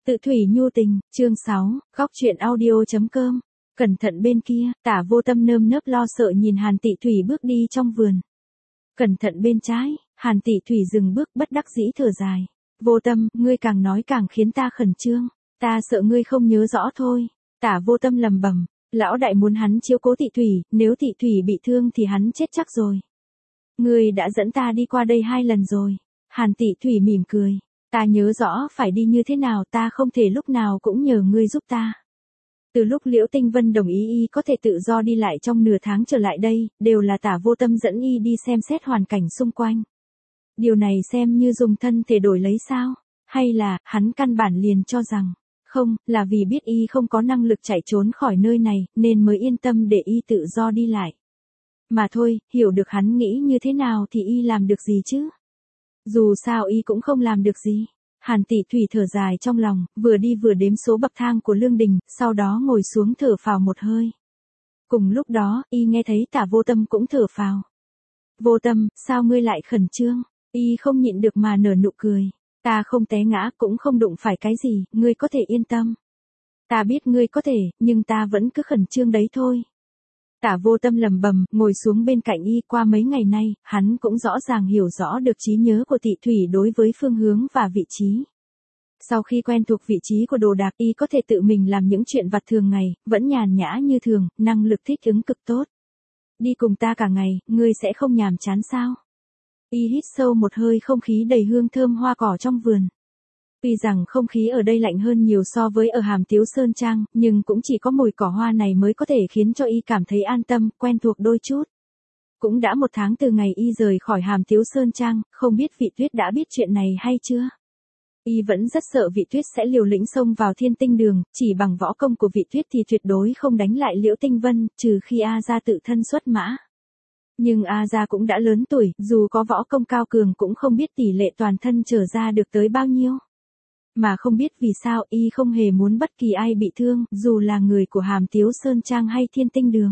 Tự thủy nhu tình, chương 6, góc truyện audio.com. Cẩn thận bên kia, Tả Vô Tâm nơm nớp lo sợ nhìn Hàn Tị Thủy bước đi trong vườn. Cẩn thận bên trái, Hàn Tị Thủy dừng bước bất đắc dĩ thở dài. Vô Tâm, ngươi càng nói càng khiến ta khẩn trương, ta sợ ngươi không nhớ rõ thôi. Tả Vô Tâm lầm bầm, lão đại muốn hắn chiếu cố Tị Thủy, nếu Tị Thủy bị thương thì hắn chết chắc rồi. Ngươi đã dẫn ta đi qua đây 2 lần rồi. Hàn Tị Thủy mỉm cười. Ta nhớ rõ phải đi như thế nào, ta không thể lúc nào cũng nhờ ngươi giúp ta. Từ lúc Liễu Tinh Vân đồng ý y có thể tự do đi lại trong nửa tháng trở lại đây, đều là Tả Vô Tâm dẫn y đi xem xét hoàn cảnh xung quanh. Điều này xem như dùng thân thể đổi lấy sao? Hay là, hắn căn bản liền cho rằng, không, là vì biết y không có năng lực chạy trốn khỏi nơi này, nên mới yên tâm để y tự do đi lại. Mà thôi, hiểu được hắn nghĩ như thế nào thì y làm được gì chứ? Dù sao y cũng không làm được gì. Hàn Tị Thủy thở dài trong lòng, vừa đi vừa đếm số bậc thang của lương đình, sau đó ngồi xuống thở phào một hơi. Cùng lúc đó, y nghe thấy Tả Vô Tâm cũng thở phào. Vô Tâm, sao ngươi lại khẩn trương? Y không nhịn được mà nở nụ cười. Ta không té ngã cũng không đụng phải cái gì, ngươi có thể yên tâm. Ta biết ngươi có thể, nhưng ta vẫn cứ khẩn trương đấy thôi. Tả Vô Tâm lầm bầm, ngồi xuống bên cạnh y. Qua mấy ngày nay, hắn cũng rõ ràng hiểu rõ được trí nhớ của Tị Thủy đối với phương hướng và vị trí. Sau khi quen thuộc vị trí của đồ đạc, y có thể tự mình làm những chuyện vặt thường ngày, vẫn nhàn nhã như thường, năng lực thích ứng cực tốt. Đi cùng ta cả ngày, ngươi sẽ không nhàm chán sao? Y hít sâu một hơi không khí đầy hương thơm hoa cỏ trong vườn. Tuy rằng không khí ở đây lạnh hơn nhiều so với ở Hàm Tiếu Sơn Trang, nhưng cũng chỉ có mùi cỏ hoa này mới có thể khiến cho y cảm thấy an tâm, quen thuộc đôi chút. Cũng đã 1 tháng từ ngày y rời khỏi Hàm Tiếu Sơn Trang, không biết Vị Tuyết đã biết chuyện này hay chưa? Y vẫn rất sợ Vị Tuyết sẽ liều lĩnh xông vào Thiên Tinh Đường, chỉ bằng võ công của Vị Tuyết thì tuyệt đối không đánh lại Liễu Tinh Vân, trừ khi A Gia tự thân xuất mã. Nhưng A Gia cũng đã lớn tuổi, dù có võ công cao cường cũng không biết tỷ lệ toàn thân trở ra được tới bao nhiêu. Mà không biết vì sao y không hề muốn bất kỳ ai bị thương, dù là người của Hàm Tiếu Sơn Trang hay Thiên Tinh Đường.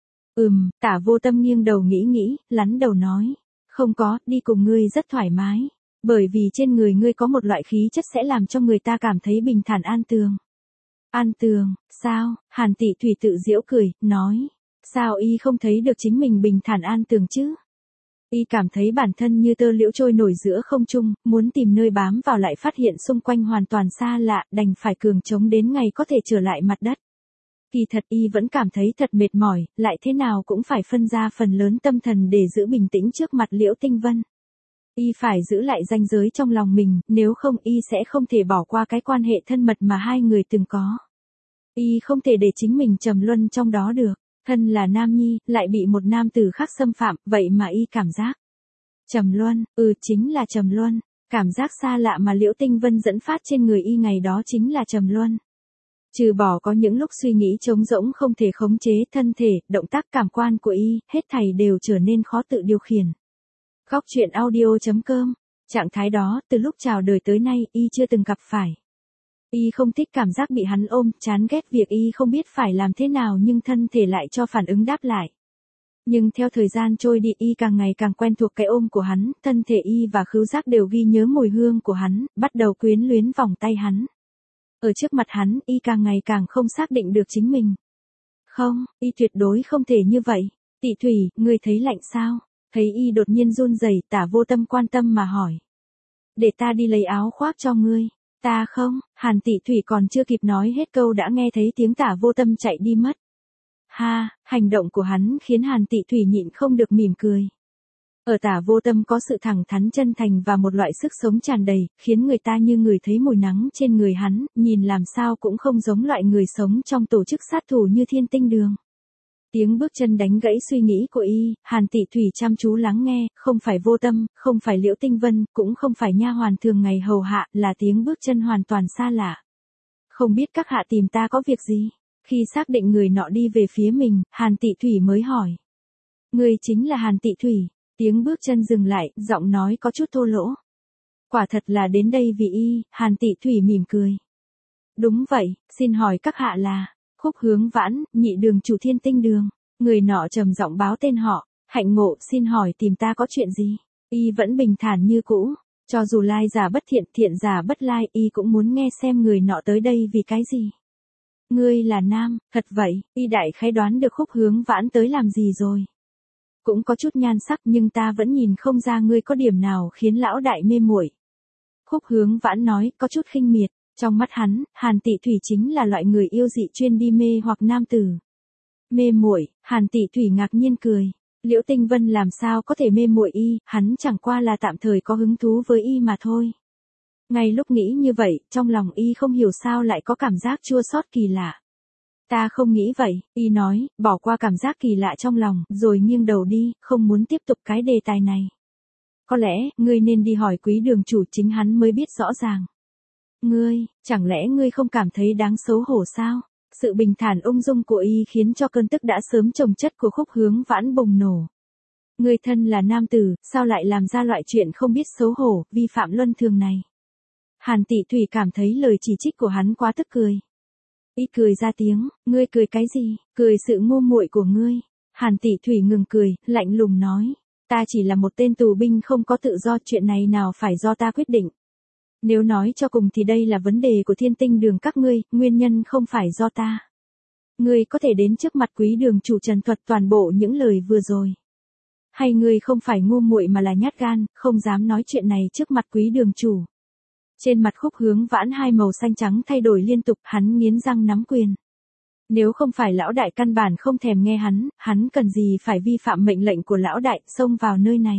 Tả Vô Tâm nghiêng đầu nghĩ, lắn đầu nói. Không có, đi cùng ngươi rất thoải mái. Bởi vì trên người ngươi có một loại khí chất sẽ làm cho người ta cảm thấy bình thản an tường. An tường, sao? Hàn Tị Thủy tự giễu cười, nói. Sao y không thấy được chính mình bình thản an tường chứ? Y cảm thấy bản thân như tơ liễu trôi nổi giữa không trung, muốn tìm nơi bám vào lại phát hiện xung quanh hoàn toàn xa lạ, đành phải cường chống đến ngày có thể trở lại mặt đất. Kỳ thật y vẫn cảm thấy thật mệt mỏi, lại thế nào cũng phải phân ra phần lớn tâm thần để giữ bình tĩnh trước mặt Liễu Tinh Vân. Y phải giữ lại ranh giới trong lòng mình, nếu không y sẽ không thể bỏ qua cái quan hệ thân mật mà hai người từng có. Y không thể để chính mình trầm luân trong đó được. Thân là nam nhi, lại bị một nam tử khác xâm phạm, vậy mà y cảm giác. Trầm luân, chính là trầm luân. Cảm giác xa lạ mà Liễu Tinh Vân dẫn phát trên người y ngày đó chính là trầm luân. Trừ bỏ có những lúc suy nghĩ trống rỗng không thể khống chế thân thể, động tác cảm quan của y, hết thảy đều trở nên khó tự điều khiển. Góc truyện audio.com. Trạng thái đó, từ lúc chào đời tới nay, y chưa từng gặp phải. Y không thích cảm giác bị hắn ôm, chán ghét việc y không biết phải làm thế nào nhưng thân thể lại cho phản ứng đáp lại. Nhưng theo thời gian trôi đi y càng ngày càng quen thuộc cái ôm của hắn, thân thể y và khứu giác đều ghi nhớ mùi hương của hắn, bắt đầu quyến luyến vòng tay hắn. Ở trước mặt hắn, y càng ngày càng không xác định được chính mình. Không, y tuyệt đối không thể như vậy. Tị Thủy, ngươi thấy lạnh sao? Thấy y đột nhiên run rẩy, Tả Vô Tâm quan tâm mà hỏi. Để ta đi lấy áo khoác cho ngươi. Ta không, Hàn Tị Thủy còn chưa kịp nói hết câu đã nghe thấy tiếng Tả Vô Tâm chạy đi mất. Ha, hành động của hắn khiến Hàn Tị Thủy nhịn không được mỉm cười. Ở Tả Vô Tâm có sự thẳng thắn chân thành và một loại sức sống tràn đầy, khiến người ta như người thấy mùi nắng trên người hắn, nhìn làm sao cũng không giống loại người sống trong tổ chức sát thủ như Thiên Tinh Đường. Tiếng bước chân đánh gãy suy nghĩ của y, Hàn Tị Thủy chăm chú lắng nghe, không phải Vô Tâm, không phải Liễu Tinh Vân, cũng không phải nha hoàn thường ngày hầu hạ, là tiếng bước chân hoàn toàn xa lạ. Không biết các hạ tìm ta có việc gì? Khi xác định người nọ đi về phía mình, Hàn Tị Thủy mới hỏi. Người chính là Hàn Tị Thủy. Tiếng bước chân dừng lại, giọng nói có chút thô lỗ. Quả thật là đến đây vì y, Hàn Tị Thủy mỉm cười. Đúng vậy, xin hỏi các hạ là... Khúc Hướng Vãn, nhị đường chủ Thiên Tinh Đường. Người nọ trầm giọng báo tên họ. Hạnh Ngộ, xin hỏi tìm ta có chuyện gì? Y vẫn bình thản như cũ. Cho dù lai giả bất thiện, thiện giả bất lai, y cũng muốn nghe xem người nọ tới đây vì cái gì. Ngươi là nam, thật vậy, y đại khái đoán được Khúc Hướng Vãn tới làm gì rồi. Cũng có chút nhan sắc nhưng ta vẫn nhìn không ra ngươi có điểm nào khiến lão đại mê muội. Khúc Hướng Vãn nói, có chút khinh miệt, trong mắt hắn, Hàn Tị Thủy chính là loại người yêu dị chuyên đi mê hoặc nam tử. Mê muội? Hàn Tị Thủy ngạc nhiên cười. Liễu Tinh Vân làm sao có thể mê muội y, hắn chẳng qua là tạm thời có hứng thú với y mà thôi. Ngay lúc nghĩ như vậy, trong lòng y không hiểu sao lại có cảm giác chua xót kỳ lạ. Ta không nghĩ vậy, y nói, bỏ qua cảm giác kỳ lạ trong lòng, rồi nghiêng đầu đi, không muốn tiếp tục cái đề tài này. Có lẽ, ngươi nên đi hỏi Quý đường chủ, chính hắn mới biết rõ ràng. Ngươi, chẳng lẽ ngươi không cảm thấy đáng xấu hổ sao? Sự bình thản ung dung của y khiến cho cơn tức đã sớm chồng chất của Khúc Hướng Vãn bùng nổ. Ngươi thân là nam tử, sao lại làm ra loại chuyện không biết xấu hổ, vi phạm luân thường này? Hàn Tị Thủy cảm thấy lời chỉ trích của hắn quá tức cười. Y cười ra tiếng, ngươi cười cái gì? Cười sự ngu muội của ngươi. Hàn Tị Thủy ngừng cười, lạnh lùng nói, ta chỉ là một tên tù binh không có tự do, chuyện này nào phải do ta quyết định. Nếu nói cho cùng thì đây là vấn đề của Thiên Tinh Đường các ngươi, nguyên nhân không phải do ta. Ngươi có thể đến trước mặt Quý đường chủ trần thuật toàn bộ những lời vừa rồi. Hay ngươi không phải ngu muội mà là nhát gan, không dám nói chuyện này trước mặt Quý đường chủ. Trên mặt Khúc Hướng Vãn hai màu xanh trắng thay đổi liên tục, hắn nghiến răng nắm quyền. Nếu không phải lão đại căn bản không thèm nghe hắn cần gì phải vi phạm mệnh lệnh của lão đại, xông vào nơi này.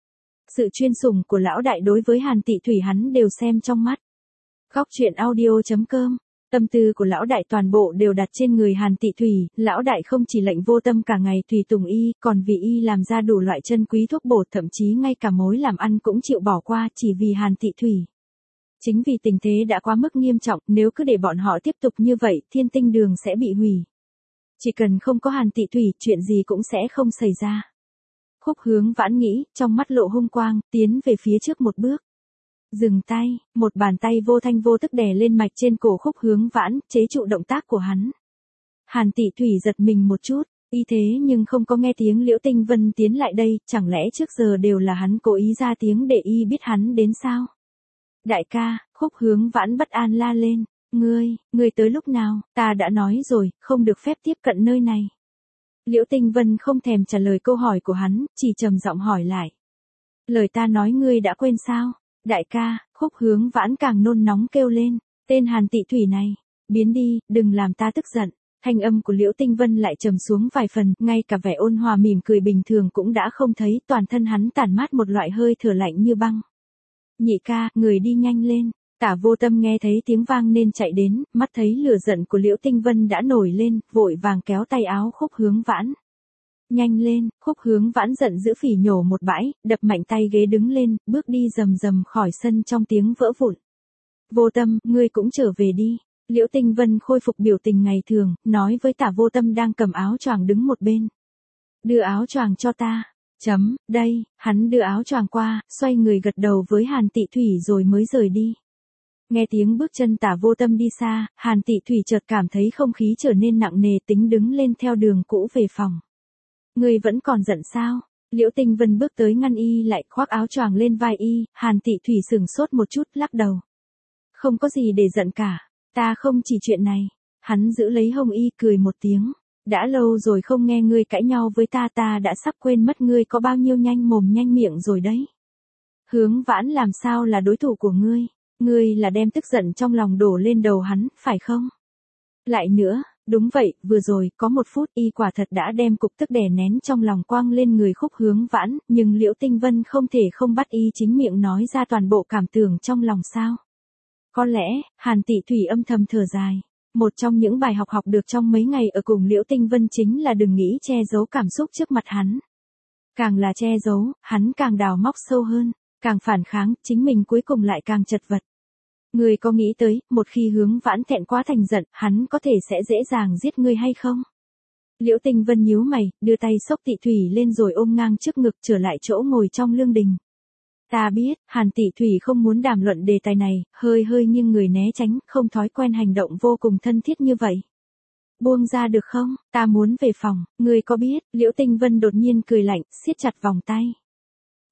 Sự chuyên sủng của lão đại đối với Hàn Tị Thủy hắn đều xem trong mắt. Góc truyện audio.com. Tâm tư của lão đại toàn bộ đều đặt trên người Hàn Tị Thủy, lão đại không chỉ lệnh vô tâm cả ngày tùy tùng y, còn vì y làm ra đủ loại chân quý thuốc bổ, thậm chí ngay cả mối làm ăn cũng chịu bỏ qua chỉ vì Hàn Tị Thủy. Chính vì tình thế đã quá mức nghiêm trọng, nếu cứ để bọn họ tiếp tục như vậy, Thiên Tinh Đường sẽ bị hủy. Chỉ cần không có Hàn Tị Thủy, chuyện gì cũng sẽ không xảy ra. Khúc Hướng Vãn nghĩ, trong mắt lộ hung quang, tiến về phía trước một bước. Dừng tay, một bàn tay vô thanh vô tức đè lên mạch trên cổ Khúc Hướng Vãn, chế trụ động tác của hắn. Hàn Tị Thủy giật mình một chút, y thế nhưng không có nghe tiếng Liễu Tinh Vân tiến lại đây, chẳng lẽ trước giờ đều là hắn cố ý ra tiếng để y biết hắn đến sao? Đại ca, Khúc Hướng Vãn bất an la lên, ngươi tới lúc nào, ta đã nói rồi, không được phép tiếp cận nơi này. Liễu Tinh Vân không thèm trả lời câu hỏi của hắn, chỉ trầm giọng hỏi lại. Lời ta nói ngươi đã quên sao? Đại ca, Khúc Hướng Vãn càng nôn nóng kêu lên, tên Hàn Tị Thủy này, biến đi, đừng làm ta tức giận. Thanh âm của Liễu Tinh Vân lại trầm xuống vài phần, ngay cả vẻ ôn hòa mỉm cười bình thường cũng đã không thấy, toàn thân hắn tản mát một loại hơi thở lạnh như băng. Nhị ca, người đi nhanh lên. Tả Vô Tâm nghe thấy tiếng vang nên chạy đến, mắt thấy lửa giận của Liễu Tinh Vân đã nổi lên, vội vàng kéo tay áo Khúc Hướng Vãn. Nhanh lên, Khúc Hướng Vãn giận dữ phỉ nhổ một bãi, đập mạnh tay ghế đứng lên, bước đi rầm rầm khỏi sân trong tiếng vỡ vụn. Vô Tâm, ngươi cũng trở về đi. Liễu Tinh Vân khôi phục biểu tình ngày thường, nói với Tả Vô Tâm đang cầm áo choàng đứng một bên. Đưa áo choàng cho ta. Đây, hắn đưa áo choàng qua, xoay người gật đầu với Hàn Tị Thủy rồi mới rời đi. Nghe tiếng bước chân Tả Vô Tâm đi xa, Hàn Tị Thủy chợt cảm thấy không khí trở nên nặng nề, tính đứng lên theo đường cũ về phòng. Ngươi vẫn còn giận sao? Liễu Tinh Vân bước tới ngăn y lại, khoác áo choàng lên vai y, Hàn Tị Thủy sửng sốt một chút, lắc đầu. Không có gì để giận cả, ta không chỉ chuyện này. Hắn giữ lấy hông y cười một tiếng. Đã lâu rồi không nghe ngươi cãi nhau với ta, ta đã sắp quên mất ngươi có bao nhiêu nhanh mồm nhanh miệng rồi đấy. Hướng Vãn làm sao là đối thủ của ngươi? Ngươi là đem tức giận trong lòng đổ lên đầu hắn, phải không? Lại nữa, đúng vậy, vừa rồi, có một phút y quả thật đã đem cục tức đè nén trong lòng quang lên người Khúc Hướng Vãn, nhưng Liễu Tinh Vân không thể không bắt y chính miệng nói ra toàn bộ cảm tưởng trong lòng sao? Có lẽ, Hàn Tị Thủy âm thầm thở dài. Một trong những bài học học được trong mấy ngày ở cùng Liễu Tinh Vân chính là đừng nghĩ che giấu cảm xúc trước mặt hắn. Càng là che giấu, hắn càng đào móc sâu hơn, càng phản kháng, chính mình cuối cùng lại càng chật vật. Ngươi có nghĩ tới, một khi Hướng Vãn thẹn quá thành giận, hắn có thể sẽ dễ dàng giết ngươi hay không? Liễu Tinh Vân nhíu mày, đưa tay xốc Tị Thủy lên rồi ôm ngang trước ngực trở lại chỗ ngồi trong lương đình. Ta biết, Hàn Tị Thủy không muốn đàm luận đề tài này, hơi nghiêng người né tránh, không thói quen hành động vô cùng thân thiết như vậy. Buông ra được không, ta muốn về phòng, ngươi có biết, Liễu Tinh Vân đột nhiên cười lạnh, siết chặt vòng tay.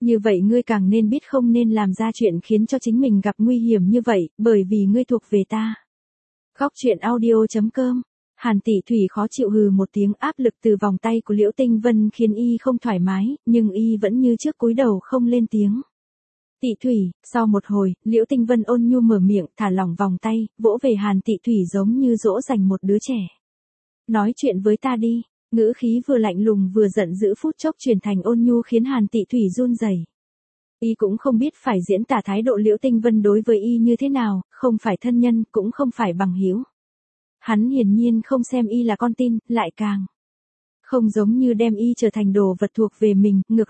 Như vậy ngươi càng nên biết không nên làm ra chuyện khiến cho chính mình gặp nguy hiểm như vậy, bởi vì ngươi thuộc về ta. Góc truyện audio.com. Hàn Tỷ Thủy khó chịu hừ một tiếng, áp lực từ vòng tay của Liễu Tinh Vân khiến y không thoải mái, nhưng y vẫn như trước cúi đầu không lên tiếng. Tỷ Thủy, sau một hồi, Liễu Tinh Vân ôn nhu mở miệng, thả lỏng vòng tay, vỗ về Hàn Tỷ Thủy giống như dỗ dành một đứa trẻ. Nói chuyện với ta đi. Ngữ khí vừa lạnh lùng vừa giận dữ phút chốc chuyển thành ôn nhu khiến Hàn Tỷ Thủy run rẩy. Y cũng không biết phải diễn tả thái độ Liễu Tinh Vân đối với y như thế nào, không phải thân nhân, cũng không phải bằng hữu. Hắn hiển nhiên không xem y là con tin, lại càng không giống như đem y trở thành đồ vật thuộc về mình, ngược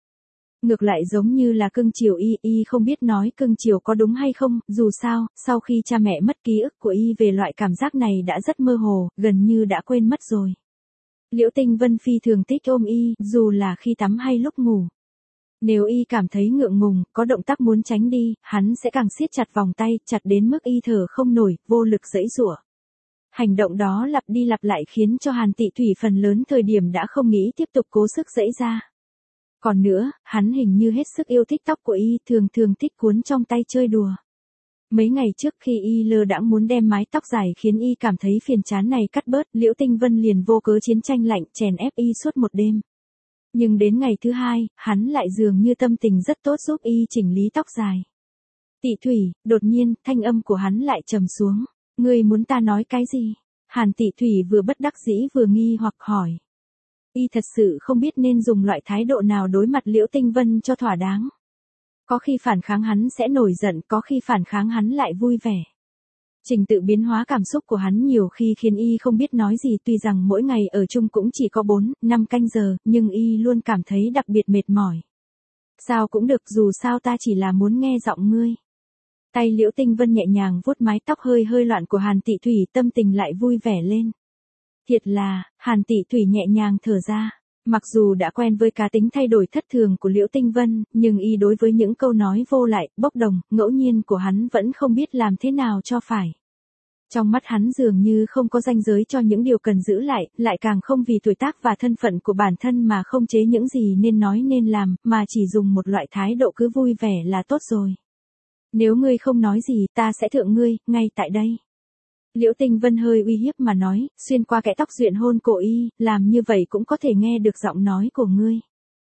lại giống như là cưng chiều y không biết nói cưng chiều có đúng hay không, dù sao, sau khi cha mẹ mất ký ức của y về loại cảm giác này đã rất mơ hồ, gần như đã quên mất rồi. Liễu Tinh Vân phi thường thích ôm y, dù là khi tắm hay lúc ngủ. Nếu y cảm thấy ngượng ngùng, có động tác muốn tránh đi, hắn sẽ càng siết chặt vòng tay, chặt đến mức y thở không nổi, vô lực giãy giụa. Hành động đó lặp đi lặp lại khiến cho Hàn Tỷ Thủy phần lớn thời điểm đã không nghĩ tiếp tục cố sức giãy ra. Còn nữa, hắn hình như hết sức yêu thích tóc của y, thường thích cuốn trong tay chơi đùa. Mấy ngày trước khi y lơ đãng muốn đem mái tóc dài khiến y cảm thấy phiền chán này cắt bớt, Liễu Tinh Vân liền vô cớ chiến tranh lạnh chèn ép y suốt một đêm. Nhưng đến ngày thứ hai, hắn lại dường như tâm tình rất tốt giúp y chỉnh lý tóc dài. Tỷ Thủy, đột nhiên, thanh âm của hắn lại trầm xuống. Ngươi muốn ta nói cái gì? Hàn Tỷ Thủy vừa bất đắc dĩ vừa nghi hoặc hỏi. Y thật sự không biết nên dùng loại thái độ nào đối mặt Liễu Tinh Vân cho thỏa đáng. Có khi phản kháng hắn sẽ nổi giận, có khi phản kháng hắn lại vui vẻ. Trình tự biến hóa cảm xúc của hắn nhiều khi khiến y không biết nói gì, tuy rằng mỗi ngày ở chung cũng chỉ có 4-5 canh giờ, nhưng y luôn cảm thấy đặc biệt mệt mỏi. Sao cũng được, dù sao ta chỉ là muốn nghe giọng ngươi. Tay Liễu Tinh Vân nhẹ nhàng vuốt mái tóc hơi loạn của Hàn Tỷ Thủy, tâm tình lại vui vẻ lên. Thiệt là, Hàn Tỷ Thủy nhẹ nhàng thở ra. Mặc dù đã quen với cá tính thay đổi thất thường của Liễu Tinh Vân, nhưng y đối với những câu nói vô lại, bốc đồng, ngẫu nhiên của hắn vẫn không biết làm thế nào cho phải. Trong mắt hắn dường như không có ranh giới cho những điều cần giữ lại càng không vì tuổi tác và thân phận của bản thân mà không chế những gì nên nói nên làm, mà chỉ dùng một loại thái độ cứ vui vẻ là tốt rồi. Nếu ngươi không nói gì, ta sẽ thượng ngươi, ngay tại đây. Liễu Tinh Vân hơi uy hiếp mà nói, xuyên qua kẽ tóc duyện hôn cổ y, làm như vậy cũng có thể nghe được giọng nói của ngươi.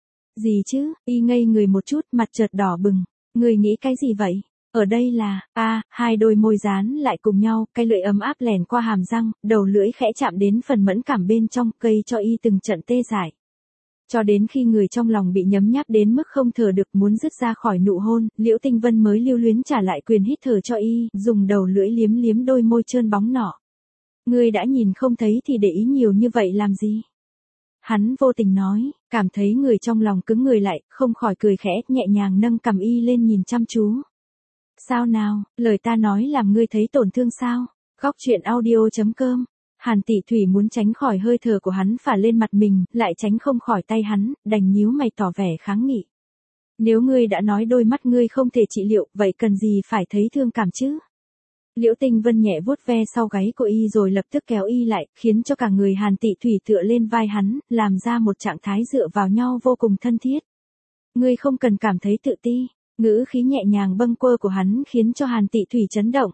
Gì chứ? Y ngây người một chút, mặt chợt đỏ bừng. Ngươi nghĩ cái gì vậy? Ở đây là, hai đôi môi dán lại cùng nhau, cái lưỡi ấm áp lèn qua hàm răng, đầu lưỡi khẽ chạm đến phần mẫn cảm bên trong, gây cho y từng trận tê dại. Cho đến khi người trong lòng bị nhấm nháp đến mức không thở được muốn dứt ra khỏi nụ hôn, Liễu Tinh Vân mới lưu luyến trả lại quyền hít thở cho y, dùng đầu lưỡi liếm đôi môi trơn bóng nọ. Ngươi đã nhìn không thấy thì để ý nhiều như vậy làm gì? Hắn vô tình nói, cảm thấy người trong lòng cứng người lại, không khỏi cười khẽ, nhẹ nhàng nâng cằm y lên nhìn chăm chú. Sao nào, lời ta nói làm ngươi thấy tổn thương sao? Góc truyện audio.com. Hàn Tỷ Thủy muốn tránh khỏi hơi thở của hắn phả lên mặt mình, lại tránh không khỏi tay hắn, đành nhíu mày tỏ vẻ kháng nghị. Nếu ngươi đã nói đôi mắt ngươi không thể trị liệu, vậy cần gì phải thấy thương cảm chứ? Liễu Tinh Vân nhẹ vuốt ve sau gáy của y rồi lập tức kéo y lại, khiến cho cả người Hàn Tỷ Thủy tựa lên vai hắn, làm ra một trạng thái dựa vào nhau vô cùng thân thiết. Ngươi không cần cảm thấy tự ti. Ngữ khí nhẹ nhàng bâng quơ của hắn khiến cho Hàn Tỷ Thủy chấn động.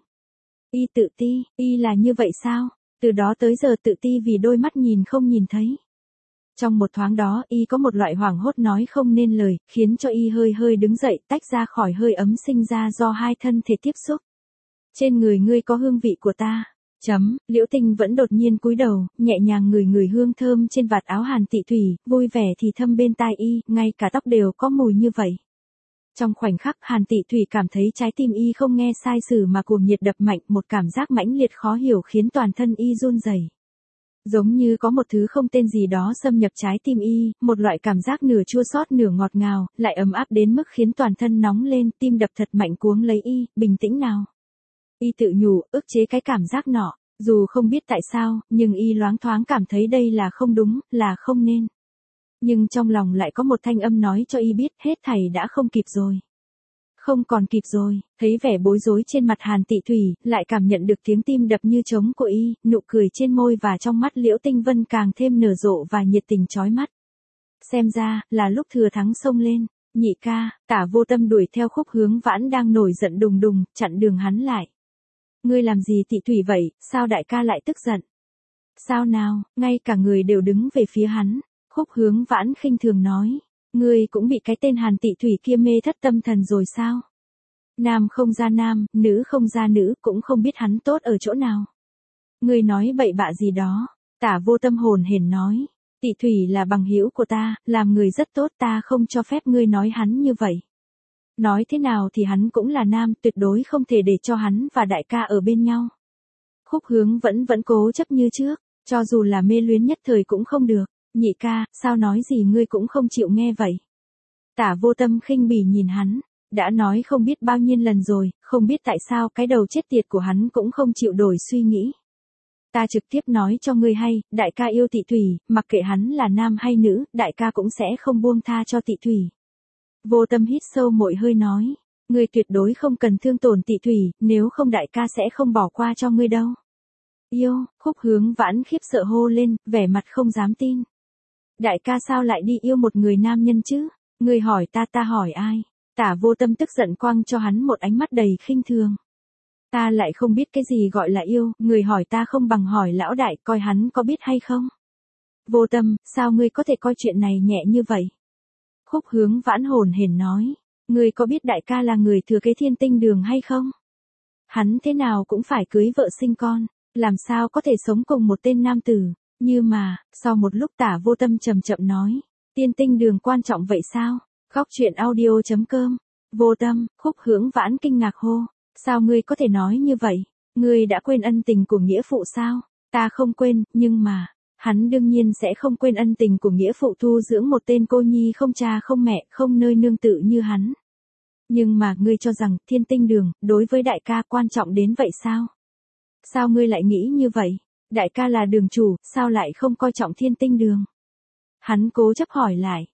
Y tự ti, y là như vậy sao? Từ đó tới giờ tự ti vì đôi mắt nhìn không nhìn thấy. Trong một thoáng đó, y có một loại hoảng hốt nói không nên lời, khiến cho y hơi đứng dậy, tách ra khỏi hơi ấm sinh ra do hai thân thể tiếp xúc. Trên người ngươi có hương vị của ta. Liễu Tinh vẫn đột nhiên cúi đầu, nhẹ nhàng ngửi hương thơm trên vạt áo Hàn Tỷ Thủy, vui vẻ thì thầm bên tai y, ngay cả tóc đều có mùi như vậy. Trong khoảnh khắc Hàn Tỷ Thủy cảm thấy trái tim y không nghe sai sử mà cuồng nhiệt đập mạnh, một cảm giác mãnh liệt khó hiểu khiến toàn thân y run rẩy. Giống như có một thứ không tên gì đó xâm nhập trái tim y, một loại cảm giác nửa chua xót nửa ngọt ngào, lại ấm áp đến mức khiến toàn thân nóng lên, tim đập thật mạnh cuống lấy y, bình tĩnh nào. Y tự nhủ, ức chế cái cảm giác nọ, dù không biết tại sao, nhưng y loáng thoáng cảm thấy đây là không đúng, là không nên. Nhưng trong lòng lại có một thanh âm nói cho y biết hết thảy đã không kịp rồi. Không còn kịp rồi, thấy vẻ bối rối trên mặt Hàn Tỷ Thủy, lại cảm nhận được tiếng tim đập như trống của y, nụ cười trên môi và trong mắt Liễu Tinh Vân càng thêm nở rộ và nhiệt tình chói mắt. Xem ra, là lúc thừa thắng xông lên. Nhị ca, Tả Vô Tâm đuổi theo Khúc Hướng Vãn đang nổi giận đùng đùng, chặn đường hắn lại. Ngươi làm gì Tị Thủy vậy, sao đại ca lại tức giận? Sao nào, ngay cả người đều đứng về phía hắn. Khúc Hướng Vãn khinh thường nói. Ngươi cũng bị cái tên Hàn Tị Thủy kia mê thất tâm thần rồi sao? Nam không ra nam, nữ không ra nữ, cũng không biết hắn tốt ở chỗ nào. Ngươi nói bậy bạ gì đó. Tả Vô Tâm hồn hển nói. Tị Thủy là bằng hữu của ta, làm người rất tốt, ta không cho phép ngươi nói hắn như vậy. Nói thế nào thì hắn cũng là nam, tuyệt đối không thể để cho hắn và đại ca ở bên nhau. Khúc Hướng vẫn cố chấp như trước, cho dù là mê luyến nhất thời cũng không được. Nhị ca, sao nói gì ngươi cũng không chịu nghe vậy? Tả Vô Tâm khinh bỉ nhìn hắn, đã nói không biết bao nhiêu lần rồi, không biết tại sao cái đầu chết tiệt của hắn cũng không chịu đổi suy nghĩ. Ta trực tiếp nói cho ngươi hay, đại ca yêu Tị Thủy, mặc kệ hắn là nam hay nữ, đại ca cũng sẽ không buông tha cho Tị Thủy. Vô Tâm hít sâu mỗi hơi nói, ngươi tuyệt đối không cần thương tổn Tị Thủy, nếu không đại ca sẽ không bỏ qua cho ngươi đâu. Yêu, Khúc Hướng Vãn khiếp sợ hô lên, vẻ mặt không dám tin. Đại ca sao lại đi yêu một người nam nhân chứ? Ngươi hỏi ta hỏi ai? Tả Vô Tâm tức giận quăng cho hắn một ánh mắt đầy khinh thường. Ta lại không biết cái gì gọi là yêu, người hỏi ta không bằng hỏi lão đại coi hắn có biết hay không. Vô Tâm, sao ngươi có thể coi chuyện này nhẹ như vậy? Khúc Hướng Vãn hồn hển nói, ngươi có biết đại ca là người thừa kế Thiên Tinh Đường hay không? Hắn thế nào cũng phải cưới vợ sinh con, làm sao có thể sống cùng một tên nam tử, như mà, sau một lúc Tả Vô Tâm chậm chậm nói, Thiên Tinh Đường quan trọng vậy sao? Góc truyện audio.com. Vô Tâm, Khúc Hướng Vãn kinh ngạc hô. Sao ngươi có thể nói như vậy? Ngươi đã quên ân tình của nghĩa phụ sao? Ta không quên, nhưng mà, hắn đương nhiên sẽ không quên ân tình của nghĩa phụ thu dưỡng một tên cô nhi không cha không mẹ, không nơi nương tự như hắn. Nhưng mà ngươi cho rằng Thiên Tinh Đường, đối với đại ca quan trọng đến vậy sao? Sao ngươi lại nghĩ như vậy? Đại ca là đường chủ, sao lại không coi trọng Thiên Tinh Đường? Hắn cố chấp hỏi lại.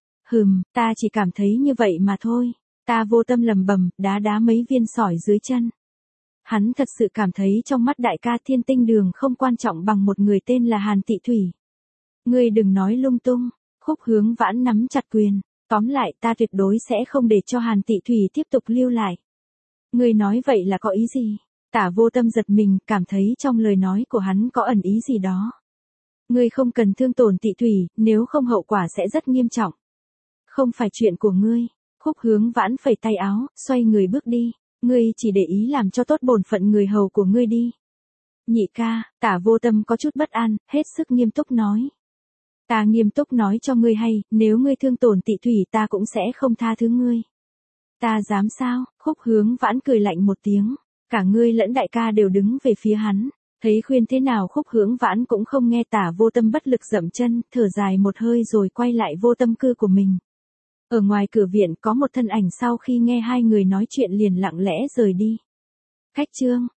Ta chỉ cảm thấy như vậy mà thôi. Ta Vô Tâm lầm bầm, đá mấy viên sỏi dưới chân. Hắn thật sự cảm thấy trong mắt đại ca Thiên Tinh Đường không quan trọng bằng một người tên là Hàn Tị Thủy. Ngươi đừng nói lung tung. Khúc Hướng Vãn nắm chặt quyền. Tóm lại ta tuyệt đối sẽ không để cho Hàn Tị Thủy tiếp tục lưu lại. Ngươi nói vậy là có ý gì? Tả Vô Tâm giật mình, cảm thấy trong lời nói của hắn có ẩn ý gì đó. Ngươi không cần thương tổn Tị Thủy, nếu không hậu quả sẽ rất nghiêm trọng. Không phải chuyện của ngươi. Khúc Hướng Vãn phẩy tay áo, xoay người bước đi. Ngươi chỉ để ý làm cho tốt bổn phận người hầu của ngươi đi. Nhị ca, Tả Vô Tâm có chút bất an, hết sức nghiêm túc nói. Ta nghiêm túc nói cho ngươi hay, nếu ngươi thương tổn Tị Thủy ta cũng sẽ không tha thứ ngươi. Ta dám sao? Khúc Hướng Vãn cười lạnh một tiếng. Cả ngươi lẫn đại ca đều đứng về phía hắn. Thấy khuyên thế nào Khúc Hướng Vãn cũng không nghe, Tả Vô Tâm bất lực dậm chân, thở dài một hơi rồi quay lại vô tâm cư của mình. Ở ngoài cửa viện có một thân ảnh sau khi nghe hai người nói chuyện liền lặng lẽ rời đi. Khách trương,